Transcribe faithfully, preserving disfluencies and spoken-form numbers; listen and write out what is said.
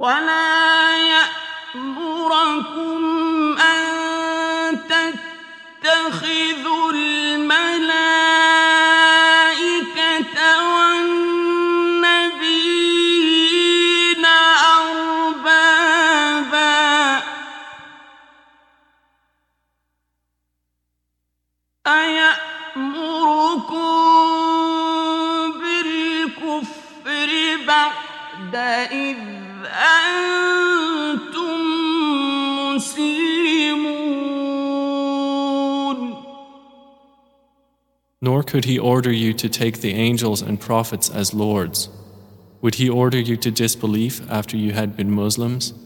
ولا يأمركم أن تتخذوا الملائكة والنبيين أربابا أيأمركم بالكفر بعد إذ أنتم مسلمون. Nor could he order you to take the angels and prophets as lords. Would he order you to disbelief after you had been Muslims?